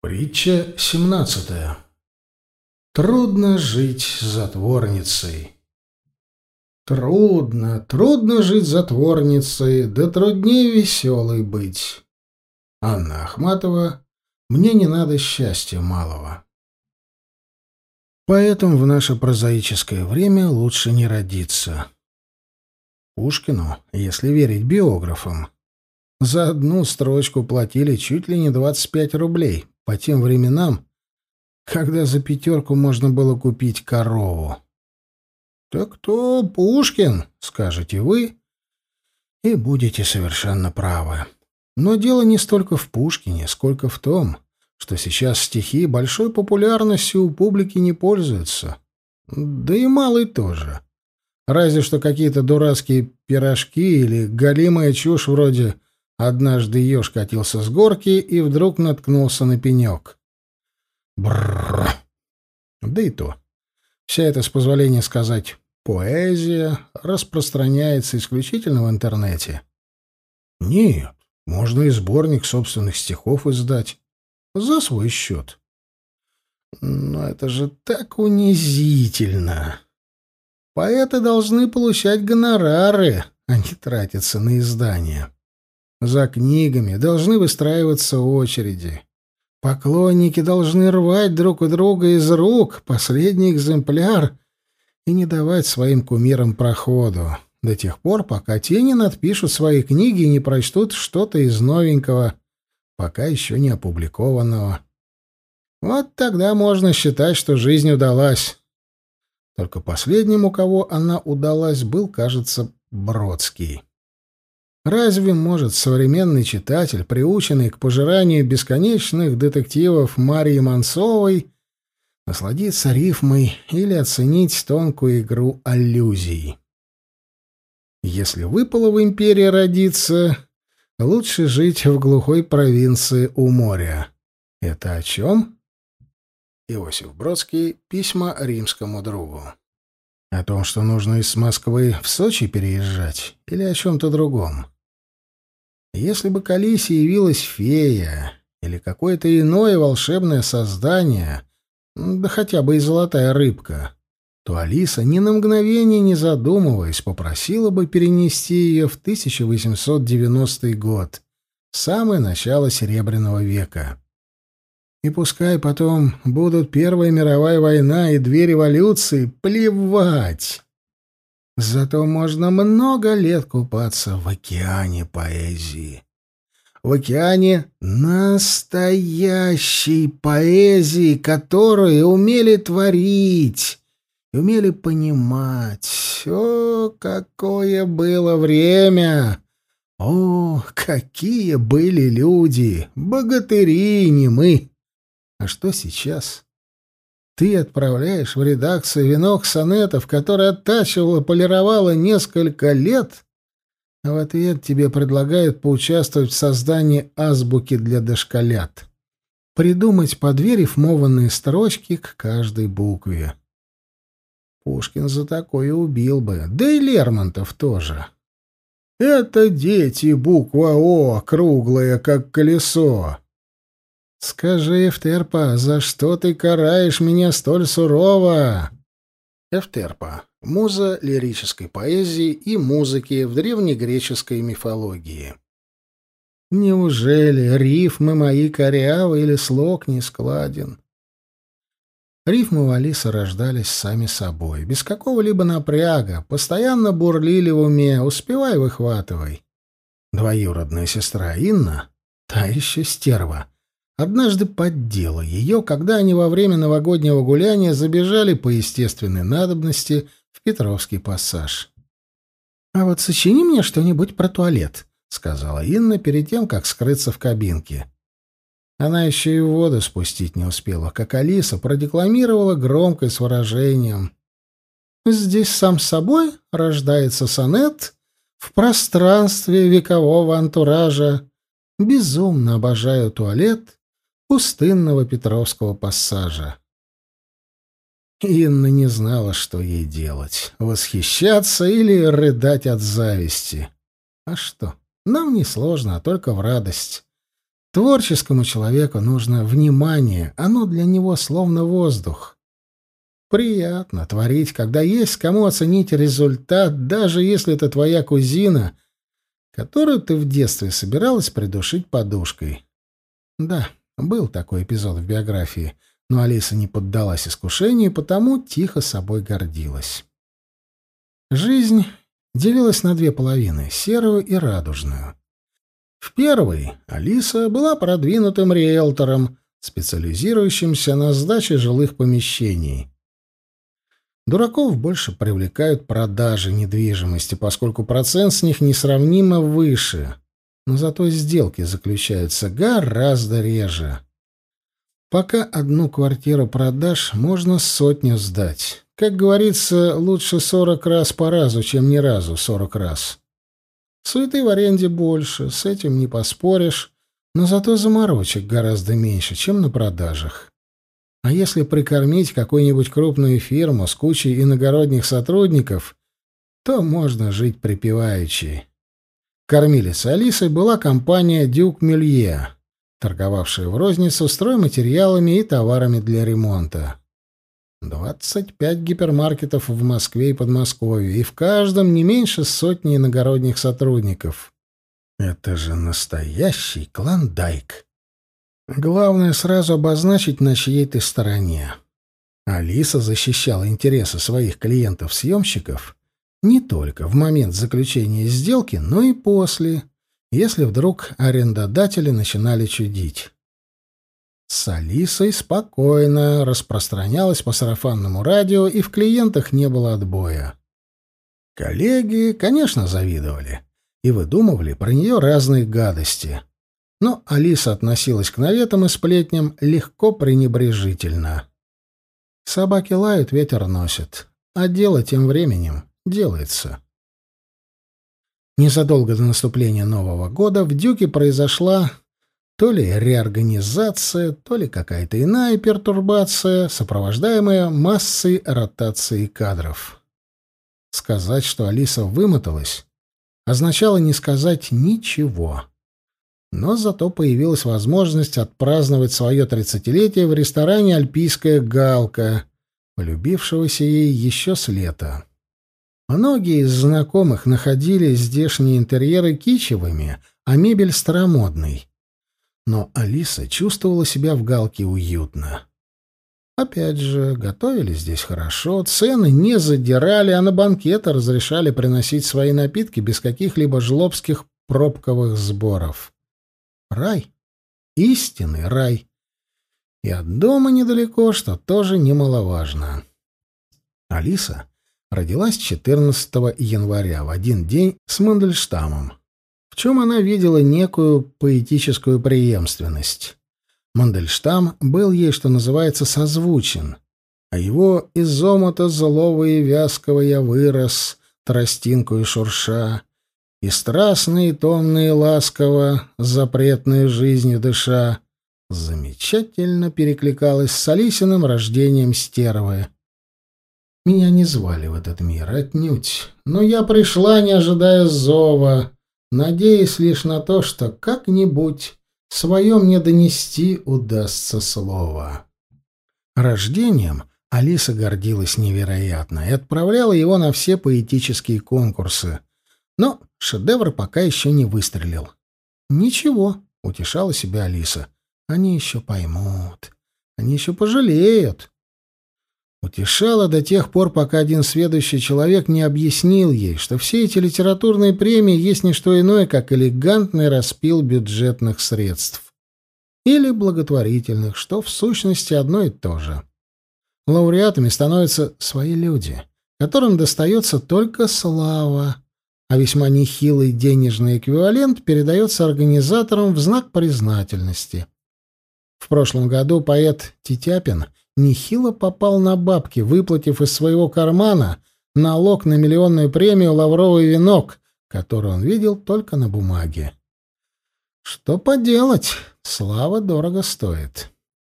Притча 17. Трудно жить затворницей. Трудно, трудно жить затворницей, да труднее веселой быть. Анна Ахматова. Мне не надо счастья малого. Поэтому в наше прозаическое время лучше не родиться. Пушкину, если верить биографам, за одну строчку платили чуть ли не 25 рублей, по тем временам, когда за 5 можно было купить корову. «Так кто Пушкин?» — скажете вы, и будете совершенно правы. Но дело не столько в Пушкине, сколько в том, что сейчас стихи большой популярностью у публики не пользуются. Да и малый тоже. Разве что какие-то дурацкие пирожки или голимая чушь вроде «Однажды еж катился с горки и вдруг наткнулся на пенек». Бррр. Да и то. Вся эта, с позволения сказать, поэзия распространяется исключительно в интернете. Нет, можно и сборник собственных стихов издать за свой счет. Но это же так унизительно. Поэты должны получать гонорары, а не тратиться на издание. За книгами должны выстраиваться очереди. Поклонники должны рвать друг у друга из рук последний экземпляр и не давать своим кумирам проходу до тех пор, пока те не надпишут свои книги и не прочтут что-то из новенького, пока еще не опубликованного. Вот тогда можно считать, что жизнь удалась. Только последним, у кого она удалась, был, кажется, Бродский. Разве может современный читатель, приученный к пожиранию бесконечных детективов Марии Мансовой, насладиться рифмой или оценить тонкую игру аллюзий? Если выпало в империи родиться, лучше жить в глухой провинции у моря. Это о чем? Иосиф Бродский. Письма римскому другу. О том, что нужно из Москвы в Сочи переезжать, или о чем-то другом? Если бы к Алисе явилась фея или какое-то иное волшебное создание, да хотя бы и золотая рыбка, то Алиса, ни на мгновение не задумываясь, попросила бы перенести ее в 1890 год, самое начало Серебряного века. И пускай потом будут Первая мировая война и две революции, плевать. Зато можно много лет купаться в океане поэзии. В океане настоящей поэзии, которую умели творить и умели понимать. О, какое было время! О, какие были люди! Богатыри, не мы! А что сейчас? Ты отправляешь в редакцию венок сонетов, который оттачивала, полировала несколько лет, а в ответ тебе предлагают поучаствовать в создании азбуки для дошколят. Придумать по две рифмованные строчки к каждой букве. Пушкин за такое убил бы, да и Лермонтов тоже. Это дети, буква О, круглая, как колесо. «Скажи, Эфтерпа, за что ты караешь меня столь сурово?» Эфтерпа — муза лирической поэзии и музыки в древнегреческой мифологии. «Неужели рифмы мои корявы или слог не складен?» Рифмы у Алисы рождались сами собой, без какого-либо напряга, постоянно бурлили в уме, успевай выхватывай. Двоюродная сестра Инна, та еще стерва, однажды поддела ее, когда они во время новогоднего гуляния забежали по естественной надобности в Петровский пассаж. «А вот сочини мне что-нибудь про туалет», — сказала Инна перед тем, как скрыться в кабинке. Она еще и в воду спустить не успела, как Алиса продекламировала громко и с выражением. «Здесь сам собой рождается сонет в пространстве векового антуража. Безумно обожаю туалет пустынного Петровского пассажа». Инна не знала, что ей делать — восхищаться или рыдать от зависти. А что, нам не сложно, а только в радость. Творческому человеку нужно внимание, оно для него словно воздух. Приятно творить, когда есть кому оценить результат, даже если это твоя кузина, которую ты в детстве собиралась придушить подушкой. Да, был такой эпизод в биографии, но Алиса не поддалась искушению, и потому тихо собой гордилась. Жизнь делилась на две половины — серую и радужную. В первой Алиса была продвинутым риэлтором, специализирующимся на сдаче жилых помещений. Дураков больше привлекают продажи недвижимости, поскольку процент с них несравнимо выше, но зато сделки заключаются гораздо реже. Пока одну квартиру продашь, можно сотню сдать. Как говорится, лучше 40 раз по разу, чем ни разу 40 раз. Суеты в аренде больше, с этим не поспоришь, но зато заморочек гораздо меньше, чем на продажах. А если прикормить какую-нибудь крупную фирму с кучей иногородних сотрудников, то можно жить припеваючи. Кормилицей Алисы была компания «Дюк Мюлье», торговавшая в розницу стройматериалами и товарами для ремонта. 25 гипермаркетов в Москве и Подмосковье, и в каждом не меньше сотни иногородних сотрудников. Это же настоящий клондайк. Главное сразу обозначить, на чьей ты стороне. Алиса защищала интересы своих клиентов-съемщиков не только в момент заключения сделки, но и после, если вдруг арендодатели начинали чудить. С Алисой спокойно распространялась по сарафанному радио, и в клиентах не было отбоя. Коллеги, конечно, завидовали и выдумывали про нее разные гадости. Но Алиса относилась к наветам и сплетням легко пренебрежительно. Собаки лают, ветер носит, а дело тем временем делается. Незадолго до наступления Нового года в «Дюке» произошла то ли реорганизация, то ли какая-то иная пертурбация, сопровождаемая массой ротации кадров. Сказать, что Алиса вымоталась, означало не сказать ничего. Но зато появилась возможность отпраздновать свое 30-летие в ресторане «Альпийская галка», полюбившегося ей еще с лета. Многие из знакомых находили здешние интерьеры кичевыми, а мебель старомодной. Но Алиса чувствовала себя в галке уютно. Опять же, готовили здесь хорошо, цены не задирали, а на банкеты разрешали приносить свои напитки без каких-либо жлобских пробковых сборов. Рай. Истинный рай. И от дома недалеко, что тоже немаловажно. Алиса родилась 14 января, в один день с Мандельштамом, в чем она видела некую поэтическую преемственность. Мандельштам был ей, что называется, созвучен, а его из омута злого и вязкого я вырос, тростинкою шурша, и страстно и томно и ласково, запретную жизнью дыша, замечательно перекликалась с Алисиным рождением стервы. Меня не звали в этот мир отнюдь, но я пришла, не ожидая зова, надеясь лишь на то, что как-нибудь свое мне донести удастся слово. Рождением Алиса гордилась невероятно и отправляла его на все поэтические конкурсы, но шедевр пока еще не выстрелил. «Ничего», — утешала себя Алиса, — «они еще поймут, они еще пожалеют». Утешала до тех пор, пока один сведущий человек не объяснил ей, что все эти литературные премии есть не что иное, как элегантный распил бюджетных средств. Или благотворительных, что в сущности одно и то же. Лауреатами становятся свои люди, которым достается только слава, а весьма нехилый денежный эквивалент передается организаторам в знак признательности. В прошлом году поэт Титяпин нехило попал на бабки, выплатив из своего кармана налог на миллионную премию «Лавровый венок», который он видел только на бумаге. Что поделать, слава дорого стоит.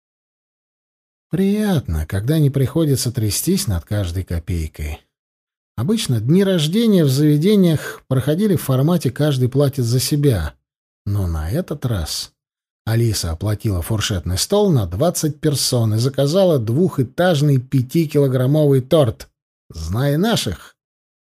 Приятно, когда не приходится трястись над каждой копейкой. Обычно дни рождения в заведениях проходили в формате «каждый платит за себя», но на этот раз Алиса оплатила фуршетный стол на 20 персон и заказала двухэтажный 5-килограммовый торт. Знай наших.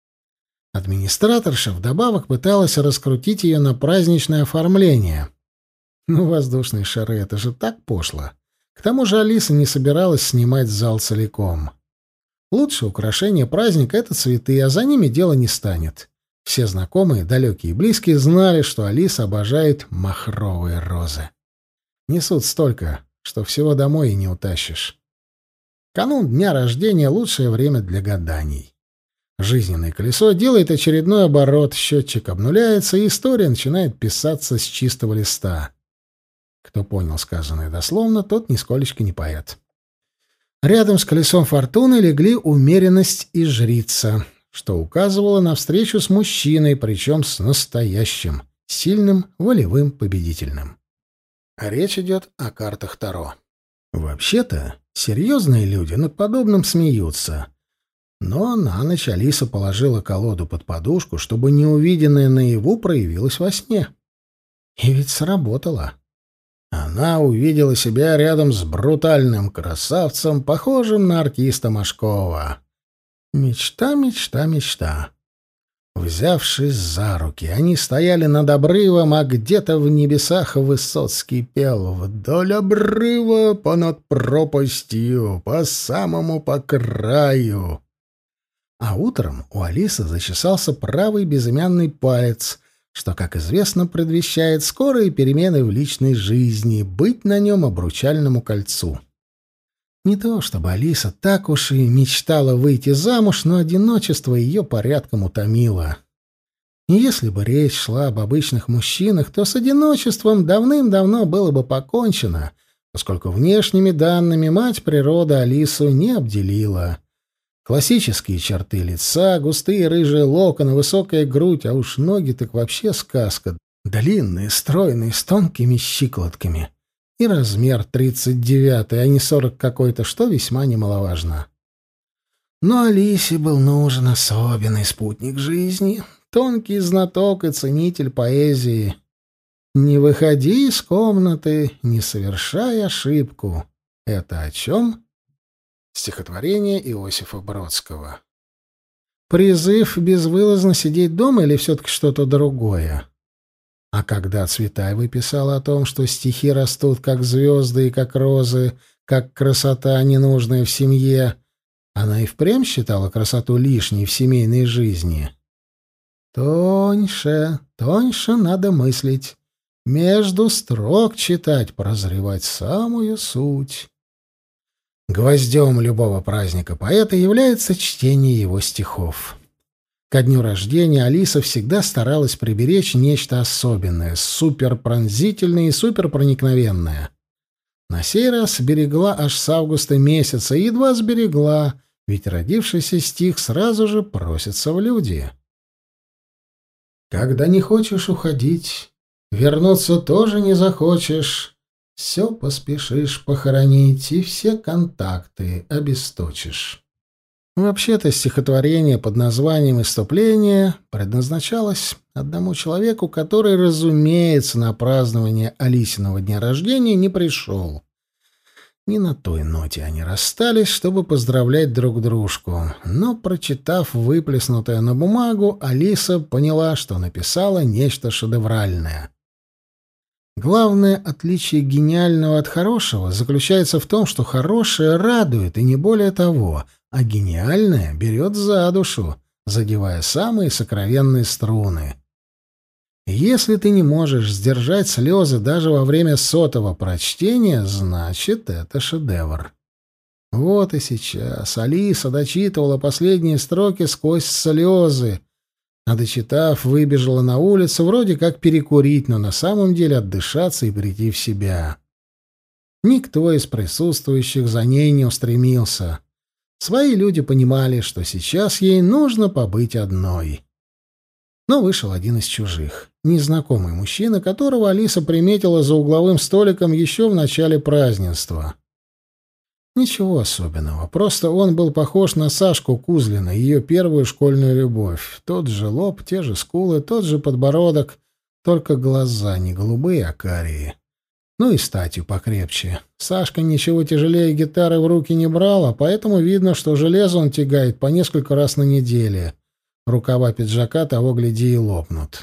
Администраторша вдобавок пыталась раскрутить ее на праздничное оформление. Ну, воздушные шары — это же так пошло. К тому же Алиса не собиралась снимать зал целиком. Лучшее украшение праздника — это цветы, а за ними дело не станет. Все знакомые, далекие и близкие знали, что Алиса обожает махровые розы. Несут столько, что всего домой и не утащишь. Канун дня рождения — лучшее время для гаданий. Жизненное колесо делает очередной оборот, счетчик обнуляется, и история начинает писаться с чистого листа. Кто понял сказанное дословно, тот нисколечко не поэт. Рядом с колесом фортуны легли умеренность и жрица, что указывало на встречу с мужчиной, причем с настоящим, сильным, волевым, победительным. Речь идет о картах Таро. Вообще-то, серьезные люди над подобным смеются. Но на ночь Алиса положила колоду под подушку, чтобы неувиденное наяву проявилось во сне. И ведь сработало. Она увидела себя рядом с брутальным красавцем, похожим на артиста Машкова. Мечта, мечта, мечта. Взявшись за руки, они стояли над обрывом, а где-то в небесах Высоцкий пел: «Вдоль обрыва, понад пропастью, по самому по краю». А утром у Алисы зачесался правый безымянный палец, что, как известно, предвещает скорые перемены в личной жизни, быть на нем обручальному кольцу. Не то чтобы Алиса так уж и мечтала выйти замуж, но одиночество ее порядком утомило. И если бы речь шла об обычных мужчинах, то с одиночеством давным-давно было бы покончено, поскольку внешними данными мать природа Алису не обделила. Классические черты лица, густые рыжие локоны, высокая грудь, а уж ноги так вообще сказка. Длинные, стройные, с тонкими щиколотками. И размер 39-й, а не 40 какой-то, что весьма немаловажно. Но Алисе был нужен особенный спутник жизни, тонкий знаток и ценитель поэзии. «Не выходи из комнаты, не совершай ошибку». Это о чем? Стихотворение Иосифа Бродского. Призыв безвылазно сидеть дома или все-таки что-то другое? А когда Цветаева писала о том, что стихи растут как звезды и как розы, как красота, ненужная в семье, она и впрямь считала красоту лишней в семейной жизни. Тоньше, тоньше надо мыслить, между строк читать, прозревать самую суть. Гвоздем любого праздника поэта является чтение его стихов. Ко дню рождения Алиса всегда старалась приберечь нечто особенное, суперпронзительное и суперпроникновенное. На сей раз берегла аж с августа месяца, и едва сберегла, ведь родившийся стих сразу же просится в люди. «Когда не хочешь уходить, вернуться тоже не захочешь, все поспешишь похоронить и все контакты обесточишь». Вообще-то стихотворение под названием «Исступление» предназначалось одному человеку, который, разумеется, на празднование Алисиного дня рождения не пришел. Не на той ноте они расстались, чтобы поздравлять друг дружку, но, прочитав выплеснутое на бумагу, Алиса поняла, что написала нечто шедевральное. Главное отличие гениального от хорошего заключается в том, что хорошее радует, и не более того, а гениальное берет за душу, задевая самые сокровенные струны. Если ты не можешь сдержать слезы даже во время 100-го прочтения, значит, это шедевр. Вот и сейчас Алиса дочитывала последние строки сквозь слезы, а дочитав, выбежала на улицу, вроде как перекурить, но на самом деле отдышаться и прийти в себя. Никто из присутствующих за ней не устремился. Свои люди понимали, что сейчас ей нужно побыть одной. Но вышел один из чужих, незнакомый мужчина, которого Алиса приметила за угловым столиком еще в начале празднества. Ничего особенного, просто он был похож на Сашку Кузлина, ее первую школьную любовь. Тот же лоб, те же скулы, тот же подбородок, только глаза не голубые, а карие. Ну и статью покрепче. Сашка ничего тяжелее гитары в руки не брал, а поэтому видно, что железо он тягает по несколько раз на неделе. Рукава пиджака того, гляди, и лопнут.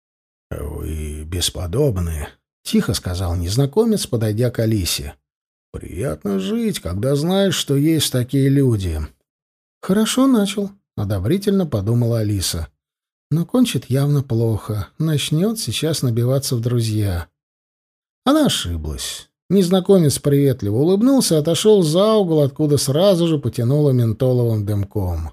«Вы бесподобны», — тихо сказал незнакомец, подойдя к Алисе. «Приятно жить, когда знаешь, что есть такие люди». «Хорошо начал», — одобрительно подумала Алиса. «Но кончит явно плохо. Начнет сейчас набиваться в друзья». Она ошиблась. Незнакомец приветливо улыбнулся и отошел за угол, откуда сразу же потянуло ментоловым дымком.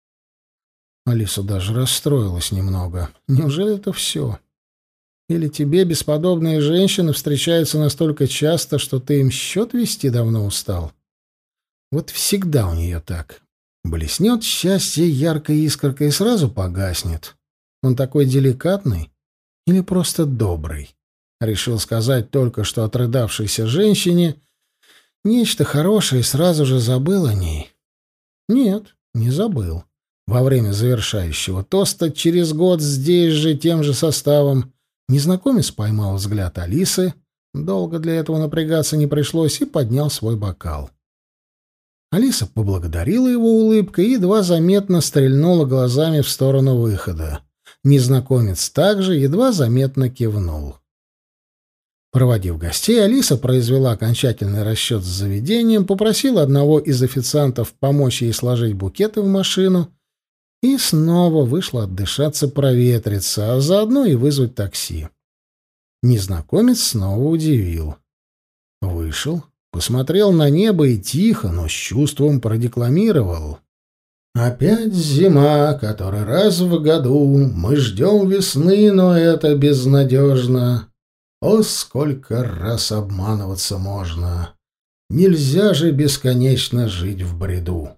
Алиса даже расстроилась немного. Неужели это все? Или тебе бесподобные женщины встречаются настолько часто, что ты им счет вести давно устал? Вот всегда у нее так. Блеснет счастье яркой искоркой и сразу погаснет. Он такой деликатный или просто добрый? Решил сказать только что отрыдавшейся женщине нечто хорошее и сразу же забыл о ней. Нет, не забыл. Во время завершающего тоста через год здесь же тем же составом незнакомец поймал взгляд Алисы, долго для этого напрягаться не пришлось, и поднял свой бокал. Алиса поблагодарила его улыбкой и едва заметно стрельнула глазами в сторону выхода. Незнакомец также едва заметно кивнул. Проводив гостей, Алиса произвела окончательный расчет с заведением, попросила одного из официантов помочь ей сложить букеты в машину и снова вышла отдышаться, проветриться, а заодно и вызвать такси. Незнакомец снова удивил. Вышел, посмотрел на небо и тихо, но с чувством продекламировал. «Опять зима, который раз в году, мы ждем весны, но это безнадежно. О, сколько раз обманываться можно! Нельзя же бесконечно жить в бреду!»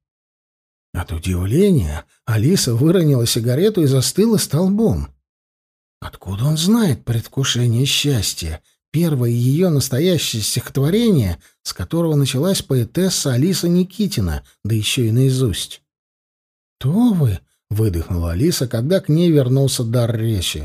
От удивления Алиса выронила сигарету и застыла столбом. Откуда он знает предвкушение счастья? Первое ее настоящее стихотворение, с которого началась поэтесса Алиса Никитина, да еще и наизусть. «Кто вы?» — выдохнула Алиса, когда к ней вернулся дар речи.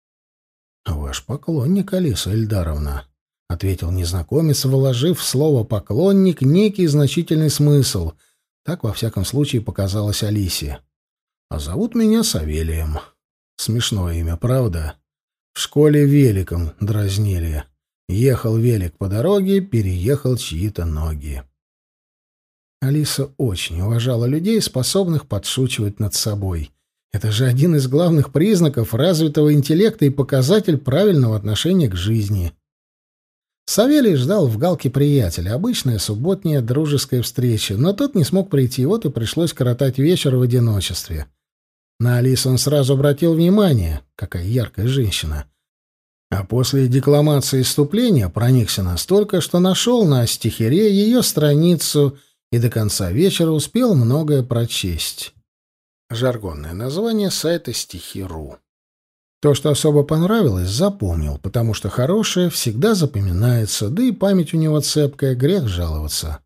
«Ваш поклонник, Алиса Эльдаровна», — ответил незнакомец, вложив в слово «поклонник» некий значительный смысл. Так, во всяком случае, показалось Алисе. «А зовут меня Савелием. Смешное имя, правда? В школе великом дразнили. Ехал велик по дороге, переехал чьи-то ноги». Алиса очень уважала людей, способных подшучивать над собой. Это же один из главных признаков развитого интеллекта и показатель правильного отношения к жизни. Савелий ждал в Галке приятеля, обычная субботняя дружеская встреча, но тот не смог прийти, вот и пришлось коротать вечер в одиночестве. На Алису он сразу обратил внимание, какая яркая женщина. А после декламации вступления проникся настолько, что нашел на стихире ее страницу и до конца вечера успел многое прочесть. Жаргонное название сайта стихи.ру. То, что особо понравилось, запомнил, потому что хорошее всегда запоминается, да и память у него цепкая, грех жаловаться.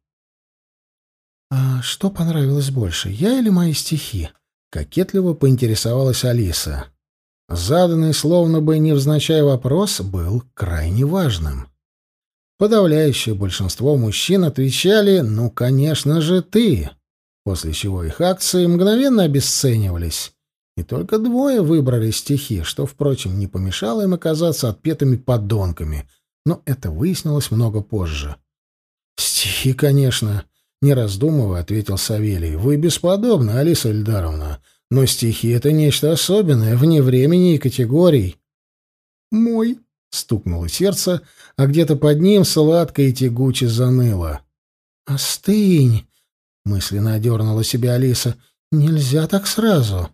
«А что понравилось больше, я или мои стихи?» — кокетливо поинтересовалась Алиса. Заданный, словно бы невзначай вопрос, был крайне важным. Подавляющее большинство мужчин отвечали «ну, конечно же, ты», после чего их акции мгновенно обесценивались. И только двое выбрали стихи, что, впрочем, не помешало им оказаться отпетыми подонками, но это выяснилось много позже. «Стихи, конечно», — не раздумывая, ответил Савелий. «Вы бесподобны, Алиса Эльдаровна, но стихи — это нечто особенное, вне времени и категорий». «Мой», — стукнуло сердце, а где-то под ним сладко и тягуче заныло. «Остынь», — мысленно одернула себя Алиса, — «нельзя так сразу».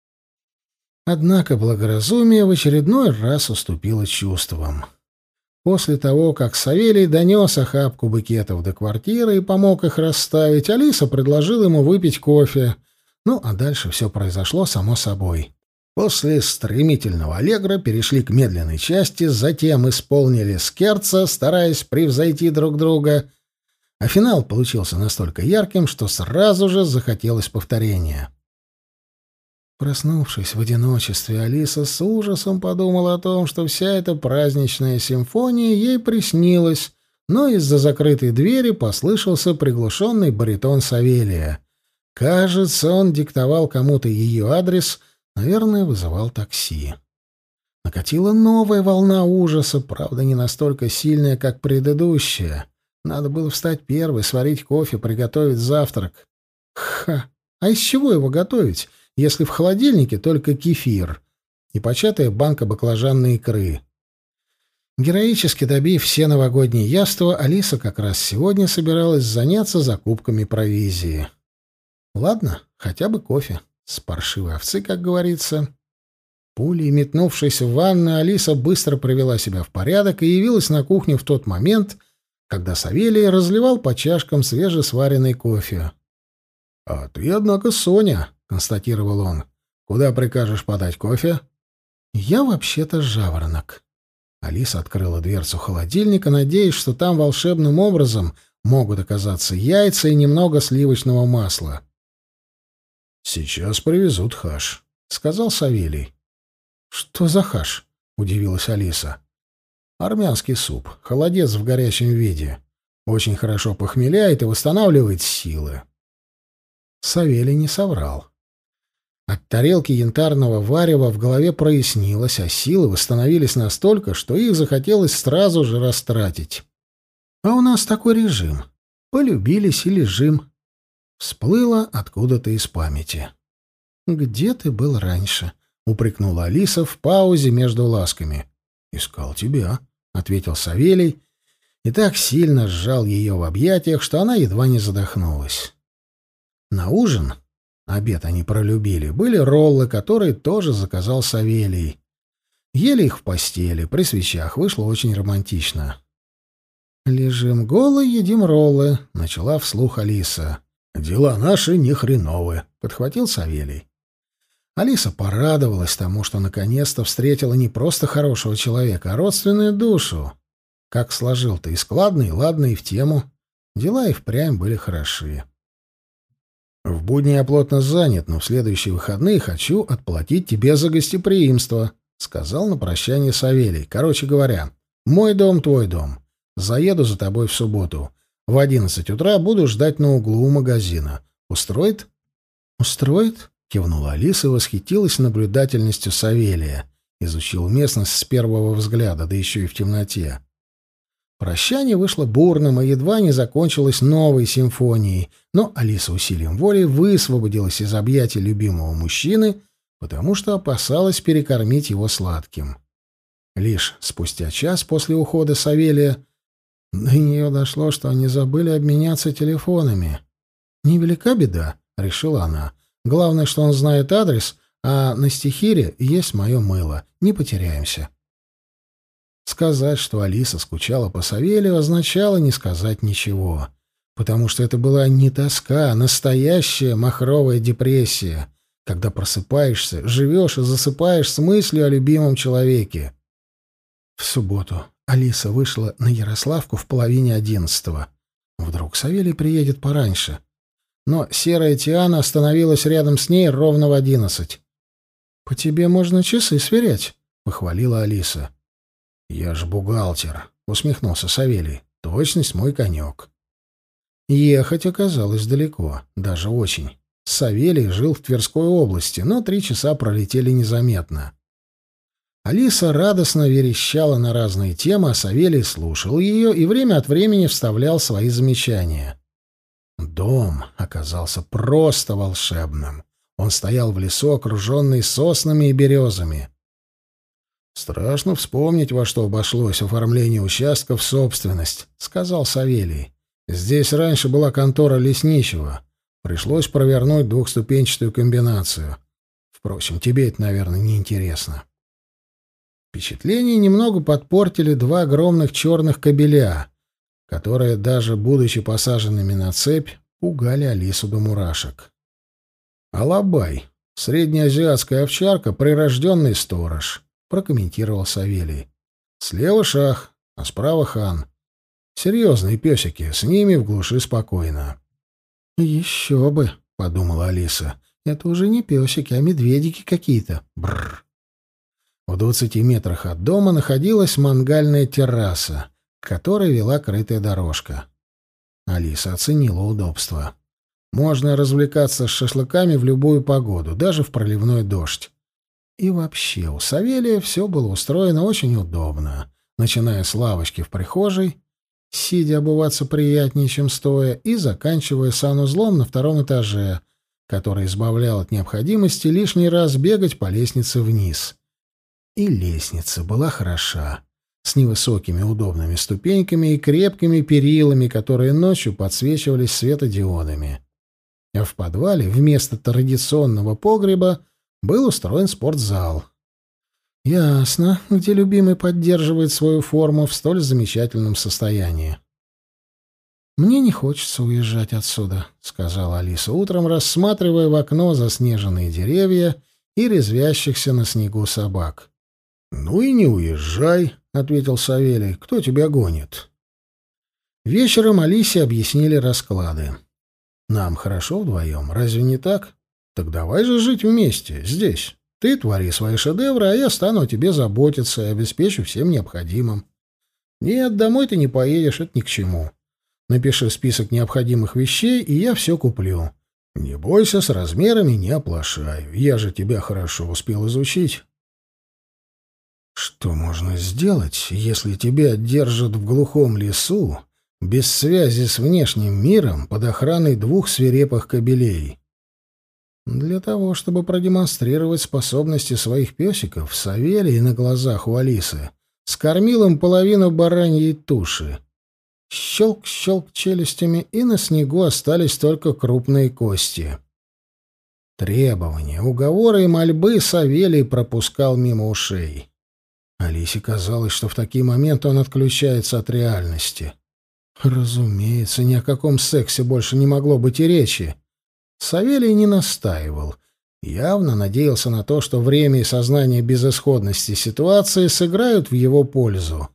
Однако благоразумие в очередной раз уступило чувствам. После того, как Савелий донес охапку букетов до квартиры и помог их расставить, Алиса предложила ему выпить кофе. Ну, а дальше все произошло само собой. После стремительного аллегро перешли к медленной части, затем исполнили скерцо, стараясь превзойти друг друга, а финал получился настолько ярким, что сразу же захотелось повторения. Проснувшись в одиночестве, Алиса с ужасом подумала о том, что вся эта праздничная симфония ей приснилась, но из-за закрытой двери послышался приглушенный баритон Савелия. Кажется, он диктовал кому-то ее адрес, наверное, вызывал такси. Накатила новая волна ужаса, правда, не настолько сильная, как предыдущая. Надо было встать первой, сварить кофе, приготовить завтрак. А из чего его готовить, если в холодильнике только кефир и початая банка баклажанной икры? Героически добив все новогодние яства, Алиса как раз сегодня собиралась заняться закупками провизии. Ладно, хотя бы кофе. С паршивой овцы, как говорится. Пулей метнувшись в ванную, Алиса быстро привела себя в порядок и явилась на кухню в тот момент, когда Савелий разливал по чашкам свежесваренный кофе. — А ты, однако, Соня, — констатировал он. — Куда прикажешь подать кофе? — Я вообще-то жаворонок. Алиса открыла дверцу холодильника, надеясь, что там волшебным образом могут оказаться яйца и немного сливочного масла. — Сейчас привезут хаш, — сказал Савелий. — Что за хаш? — удивилась Алиса. — Армянский суп, холодец в горячем виде. Очень хорошо похмеляет и восстанавливает силы. Савелий не соврал. От тарелки янтарного варева в голове прояснилось, а силы восстановились настолько, что их захотелось сразу же растратить. А у нас такой режим. Полюбились и лежим. Всплыло откуда-то из памяти. «Где ты был раньше?» — упрекнула Алиса в паузе между ласками. «Искал тебя», — ответил Савелий, и так сильно сжал ее в объятиях, что она едва не задохнулась. На ужин, обед они пролюбили, были роллы, которые тоже заказал Савелий. Ели их в постели, при свечах, вышло очень романтично. «Лежим голые, едим роллы», — начала вслух Алиса. «Дела наши не хреновы», — подхватил Савелий. Алиса порадовалась тому, что наконец-то встретила не просто хорошего человека, а родственную душу. Как сложил-то и складно, и ладно, и в тему. Дела и впрямь были хороши. «В будни я плотно занят, но в следующие выходные хочу отплатить тебе за гостеприимство», — сказал на прощание Савелий. «Короче говоря, мой дом — твой дом. Заеду за тобой в субботу. В 11 утра буду ждать на углу у магазина. Устроит?» «Устроит?» — кивнула Алиса и восхитилась наблюдательностью Савелия. Изучил местность с первого взгляда, да еще и в темноте. Прощание вышло бурным и едва не закончилось новой симфонией, но Алиса усилием воли высвободилась из объятий любимого мужчины, потому что опасалась перекормить его сладким. Лишь спустя час после ухода Савелия до нее дошло, что они забыли обменяться телефонами. «Невелика беда», — решила она. «Главное, что он знает адрес, а на стихире есть мое мыло. Не потеряемся». Сказать, что Алиса скучала по Савелию, означало не сказать ничего, потому что это была не тоска, а настоящая махровая депрессия, когда просыпаешься, живешь и засыпаешь с мыслью о любимом человеке. В субботу Алиса вышла на Ярославку в 10:30. Вдруг Савелий приедет пораньше. Но серая Тиана остановилась рядом с ней ровно в 11. «По тебе можно часы сверять», — похвалила Алиса. «Я ж бухгалтер», — усмехнулся Савелий. «Точность мой конек». Ехать оказалось далеко, даже очень. Савелий жил в Тверской области, но 3 часа пролетели незаметно. Алиса радостно верещала на разные темы, а Савелий слушал ее и время от времени вставлял свои замечания. Дом оказался просто волшебным. Он стоял в лесу, окруженный соснами и березами. «Страшно вспомнить, во что обошлось оформление участка в собственность», — сказал Савелий. «Здесь раньше была контора лесничего. Пришлось провернуть 2-ступенчатую комбинацию. Впрочем, тебе это, наверное, не интересно». Впечатление немного подпортили 2 огромных черных кобеля, которые, даже будучи посаженными на цепь, пугали Алису до мурашек. «Алабай, среднеазиатская овчарка, прирожденный сторож», — прокомментировал Савелий. «Слева шах, а справа хан. Серьезные песики, с ними в глуши спокойно». «Еще бы», — подумала Алиса. Это уже не песики, а медведики какие-то. Бррр. В 20 метрах от дома находилась мангальная терраса, к которой вела крытая дорожка. Алиса оценила удобство. Можно развлекаться с шашлыками в любую погоду, даже в проливной дождь. И вообще, у Савелия все было устроено очень удобно, начиная с лавочки в прихожей, сидя обуваться приятнее, чем стоя, и заканчивая санузлом на 2-м этаже, который избавлял от необходимости лишний раз бегать по лестнице вниз. И лестница была хороша, с невысокими удобными ступеньками и крепкими перилами, которые ночью подсвечивались светодиодами. А в подвале вместо традиционного погреба был устроен спортзал. Ясно, где любимый поддерживает свою форму в столь замечательном состоянии. «Мне не хочется уезжать отсюда», — сказала Алиса утром, рассматривая в окно заснеженные деревья и резвящихся на снегу собак. «Ну и не уезжай», — ответил Савелий. «Кто тебя гонит?» Вечером Алисе объяснили расклады. «Нам хорошо вдвоем, разве не так? Так давай же жить вместе, здесь. Ты твори свои шедевры, а я стану о тебе заботиться и обеспечу всем необходимым. Нет, домой ты не поедешь, это ни к чему. Напиши список необходимых вещей, и я все куплю. Не бойся, с размерами не оплошаю. Я же тебя хорошо успел изучить». «Что можно сделать, если тебя держат в глухом лесу, без связи с внешним миром, под охраной 2 свирепых кобелей?» Для того, чтобы продемонстрировать способности своих песиков, Савелий на глазах у Алисы скормил им половину бараньей туши. Щелк-щелк челюстями, и на снегу остались только крупные кости. Требования, уговоры и мольбы Савелий пропускал мимо ушей. Алисе казалось, что в такие моменты он отключается от реальности. Разумеется, ни о каком сексе больше не могло быть и речи. Савелий не настаивал. Явно надеялся на то, что время и сознание безысходности ситуации сыграют в его пользу.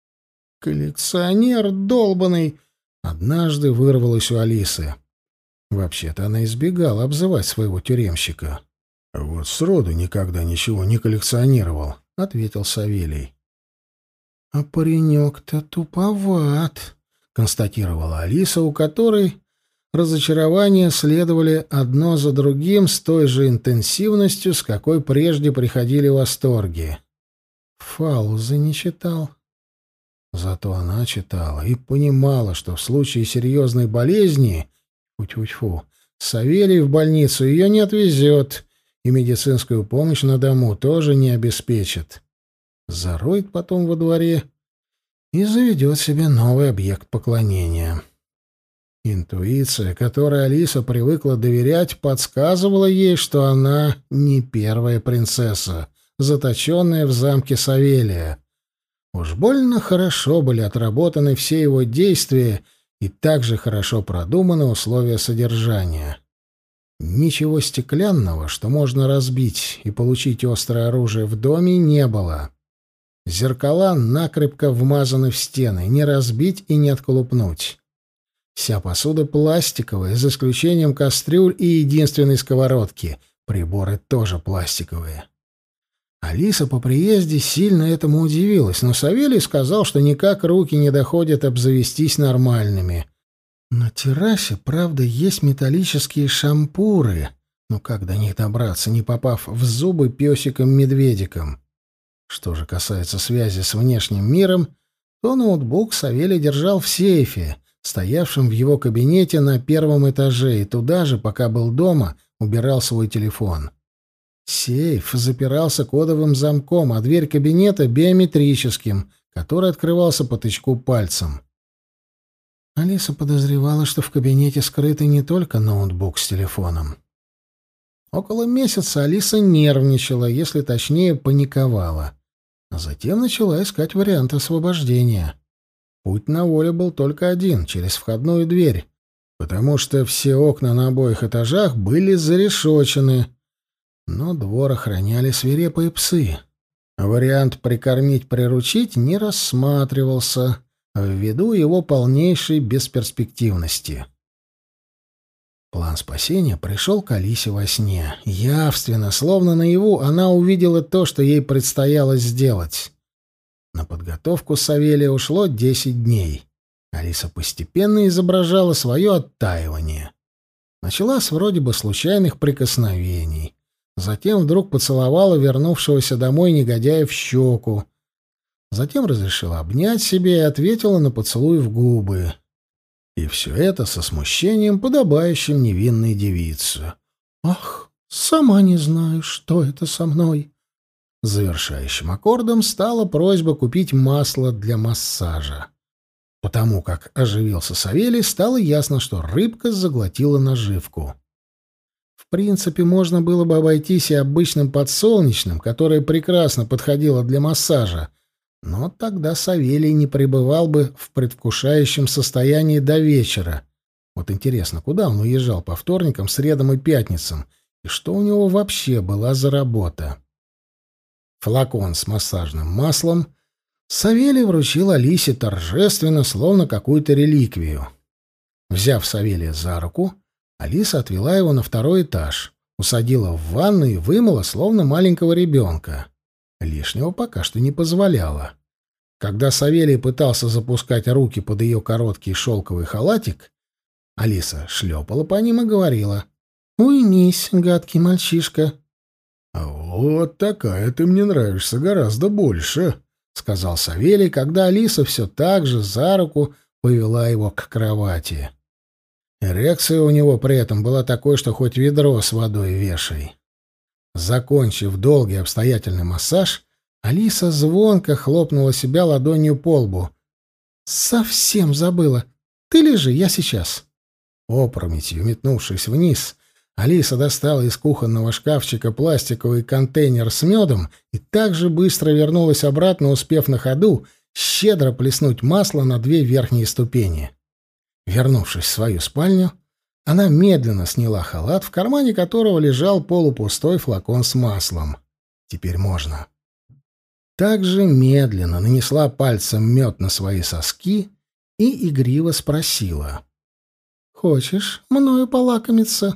«Коллекционер долбаный!» Однажды вырвалось у Алисы. Вообще-то она избегала обзывать своего тюремщика. «Вот сроду никогда ничего не коллекционировал», — ответил Савелий. «А паренек-то туповат», — констатировала Алиса, у которой разочарования следовали одно за другим с той же интенсивностью, с какой прежде приходили восторги. Фаузы не читал. Зато она читала и понимала, что в случае серьезной болезни, тьфу-тьфу-тьфу, Савелий в больницу ее не отвезет, и медицинскую помощь на дому тоже не обеспечит. Зароет потом во дворе и заведет себе новый объект поклонения. Интуиция, которой Алиса привыкла доверять, подсказывала ей, что она не первая принцесса, заточенная в замке Савелия. Уж больно хорошо были отработаны все его действия и также хорошо продуманы условия содержания. Ничего стеклянного, что можно разбить и получить острое оружие в доме, не было. Зеркала накрепко вмазаны в стены, не разбить и не отколупнуть. Вся посуда пластиковая, за исключением кастрюль и единственной сковородки. Приборы тоже пластиковые. Алиса по приезде сильно этому удивилась, но Савелий сказал, что никак руки не доходят обзавестись нормальными. На террасе, правда, есть металлические шампуры, но как до них добраться, не попав в зубы песикам-медведикам? Что же касается связи с внешним миром, то ноутбук Савелий держал в сейфе, стоявшем в его кабинете на 1-м этаже, и туда же, пока был дома, убирал свой телефон. Сейф запирался кодовым замком, а дверь кабинета — биометрическим, который открывался по тычку пальцем. Алиса подозревала, что в кабинете скрыты не только ноутбук с телефоном. Около месяца Алиса нервничала, если точнее, паниковала. А затем начала искать вариант освобождения. Путь на волю был только один — через входную дверь, потому что все окна на обоих этажах были зарешочены, но двор охраняли свирепые псы. Вариант «прикормить-приручить» не рассматривался ввиду его полнейшей бесперспективности. План спасения пришел к Алисе во сне. Явственно, словно наяву, она увидела то, что ей предстояло сделать. На подготовку Савелия ушло 10 дней. Алиса постепенно изображала свое оттаивание. Начала с вроде бы случайных прикосновений. Затем вдруг поцеловала вернувшегося домой негодяя в щеку. Затем разрешила обнять себя и ответила на поцелуй в губы. И все это со смущением, подобающим невинной девице. «Ах, сама не знаю, что это со мной». Завершающим аккордом стала просьба купить масло для массажа. Потому как оживился Савелий, стало ясно, что рыбка заглотила наживку. В принципе, можно было бы обойтись и обычным подсолнечным, которое прекрасно подходило для массажа, но тогда Савелий не пребывал бы в предвкушающем состоянии до вечера. Вот интересно, куда он уезжал по вторникам, средам и пятницам, и что у него вообще была за работа? Флакон с массажным маслом Савелий вручил Алисе торжественно, словно какую-то реликвию. Взяв Савелия за руку, Алиса отвела его на 2-й этаж, усадила в ванну и вымыла, словно маленького ребенка. Лишнего пока что не позволяла. Когда Савелий пытался запускать руки под ее короткий шелковый халатик, Алиса шлепала по ним и говорила: «Уймись, гадкий мальчишка». «Вот такая ты мне нравишься гораздо больше», — сказал Савелий, когда Алиса все так же за руку повела его к кровати. Эрекция у него при этом была такой, что хоть ведро с водой вешай. Закончив долгий обстоятельный массаж, Алиса звонко хлопнула себя ладонью по лбу. «Совсем забыла. Ты лежи, я сейчас». Опрометью метнувшись вниз, Алиса достала из кухонного шкафчика пластиковый контейнер с медом и так же быстро вернулась обратно, успев на ходу щедро плеснуть масло на 2 верхние ступени. Вернувшись в свою спальню, она медленно сняла халат, в кармане которого лежал полупустой флакон с маслом. Теперь можно. Также медленно нанесла пальцем мед на свои соски и игриво спросила: «Хочешь мною полакомиться?»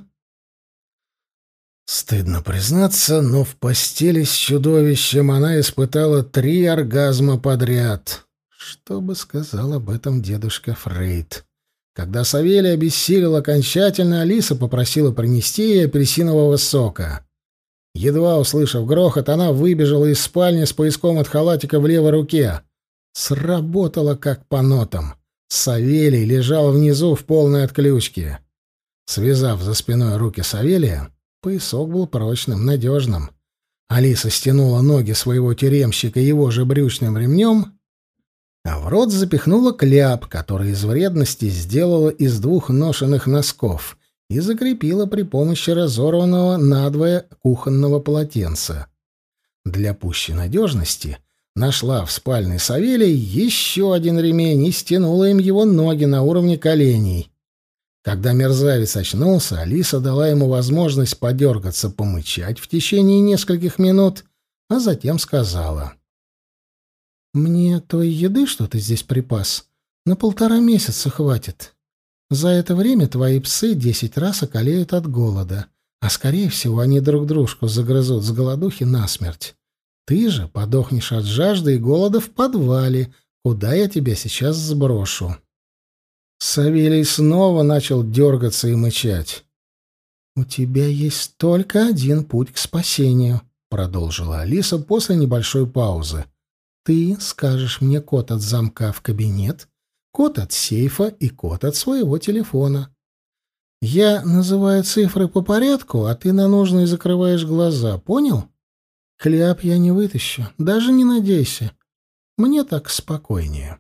Стыдно признаться, но в постели с чудовищем она испытала 3 оргазма подряд. Что бы сказал об этом дедушка Фрейд? Когда Савелий обессилел окончательно, Алиса попросила принести ей апельсинового сока. Едва услышав грохот, она выбежала из спальни с пояском от халатика в левой руке. Сработало как по нотам. Савелий лежал внизу в полной отключке. Связав за спиной руки Савелия, поясок был прочным, надежным. Алиса стянула ноги своего тюремщика его же брючным ремнем, а в рот запихнула кляп, который из вредности сделала из 2 ношеных носков и закрепила при помощи разорванного надвое кухонного полотенца. Для пущей надежности нашла в спальне Савелия еще 1 ремень и стянула им его ноги на уровне коленей. Когда мерзавец очнулся, Алиса дала ему возможность подергаться, помычать в течение нескольких минут, а затем сказала: «Мне той еды, что ты здесь припас, на 1,5 месяца хватит. За это время твои псы 10 раз околеют от голода, а, скорее всего, они друг дружку загрызут с голодухи насмерть. Ты же подохнешь от жажды и голода в подвале, куда я тебя сейчас сброшу». Савелий снова начал дергаться и мычать. «У тебя есть только 1 путь к спасению», — продолжила Алиса после небольшой паузы. «Ты скажешь мне код от замка в кабинет, код от сейфа и код от своего телефона. Я называю цифры по порядку, а ты на нужные закрываешь глаза, понял? Кляп я не вытащу, даже не надейся. Мне так спокойнее».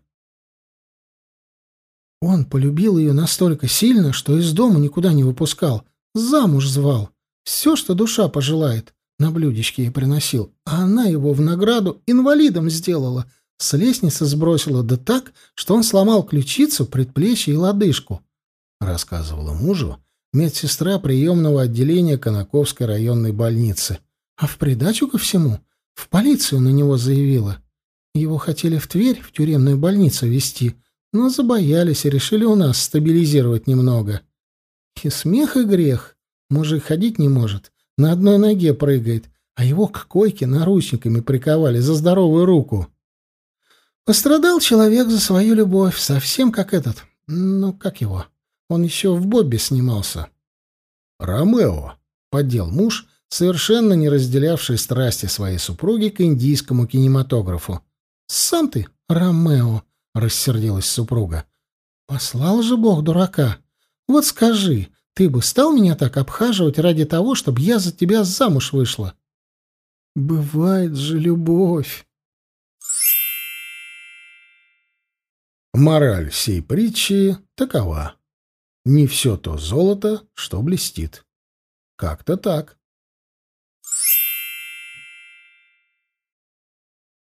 Он полюбил ее настолько сильно, что из дома никуда не выпускал, замуж звал. Все, что душа пожелает, на блюдечке ей приносил, а она его в награду инвалидом сделала, с лестницы сбросила, да так, что он сломал ключицу, предплечье и лодыжку, рассказывала мужу медсестра приемного отделения Конаковской районной больницы. А в придачу ко всему в полицию на него заявила. Его хотели в Тверь, в тюремную больницу везти, но забоялись и решили у нас стабилизировать немного. И смех, и грех. Мужик ходить не может, на одной ноге прыгает, а его к койке наручниками приковали за здоровую руку. Пострадал человек за свою любовь, совсем как этот. Ну, как его? Он еще в «Бобби» снимался. «Ромео», — поддел муж, совершенно не разделявший страсти своей супруги к индийскому кинематографу. «Сам ты, Ромео», — рассердилась супруга. «Послал же Бог дурака. Вот скажи, ты бы стал меня так обхаживать ради того, чтобы я за тебя замуж вышла?» «Бывает же любовь». Мораль сей притчи такова: не все то золото, что блестит. Как-то так.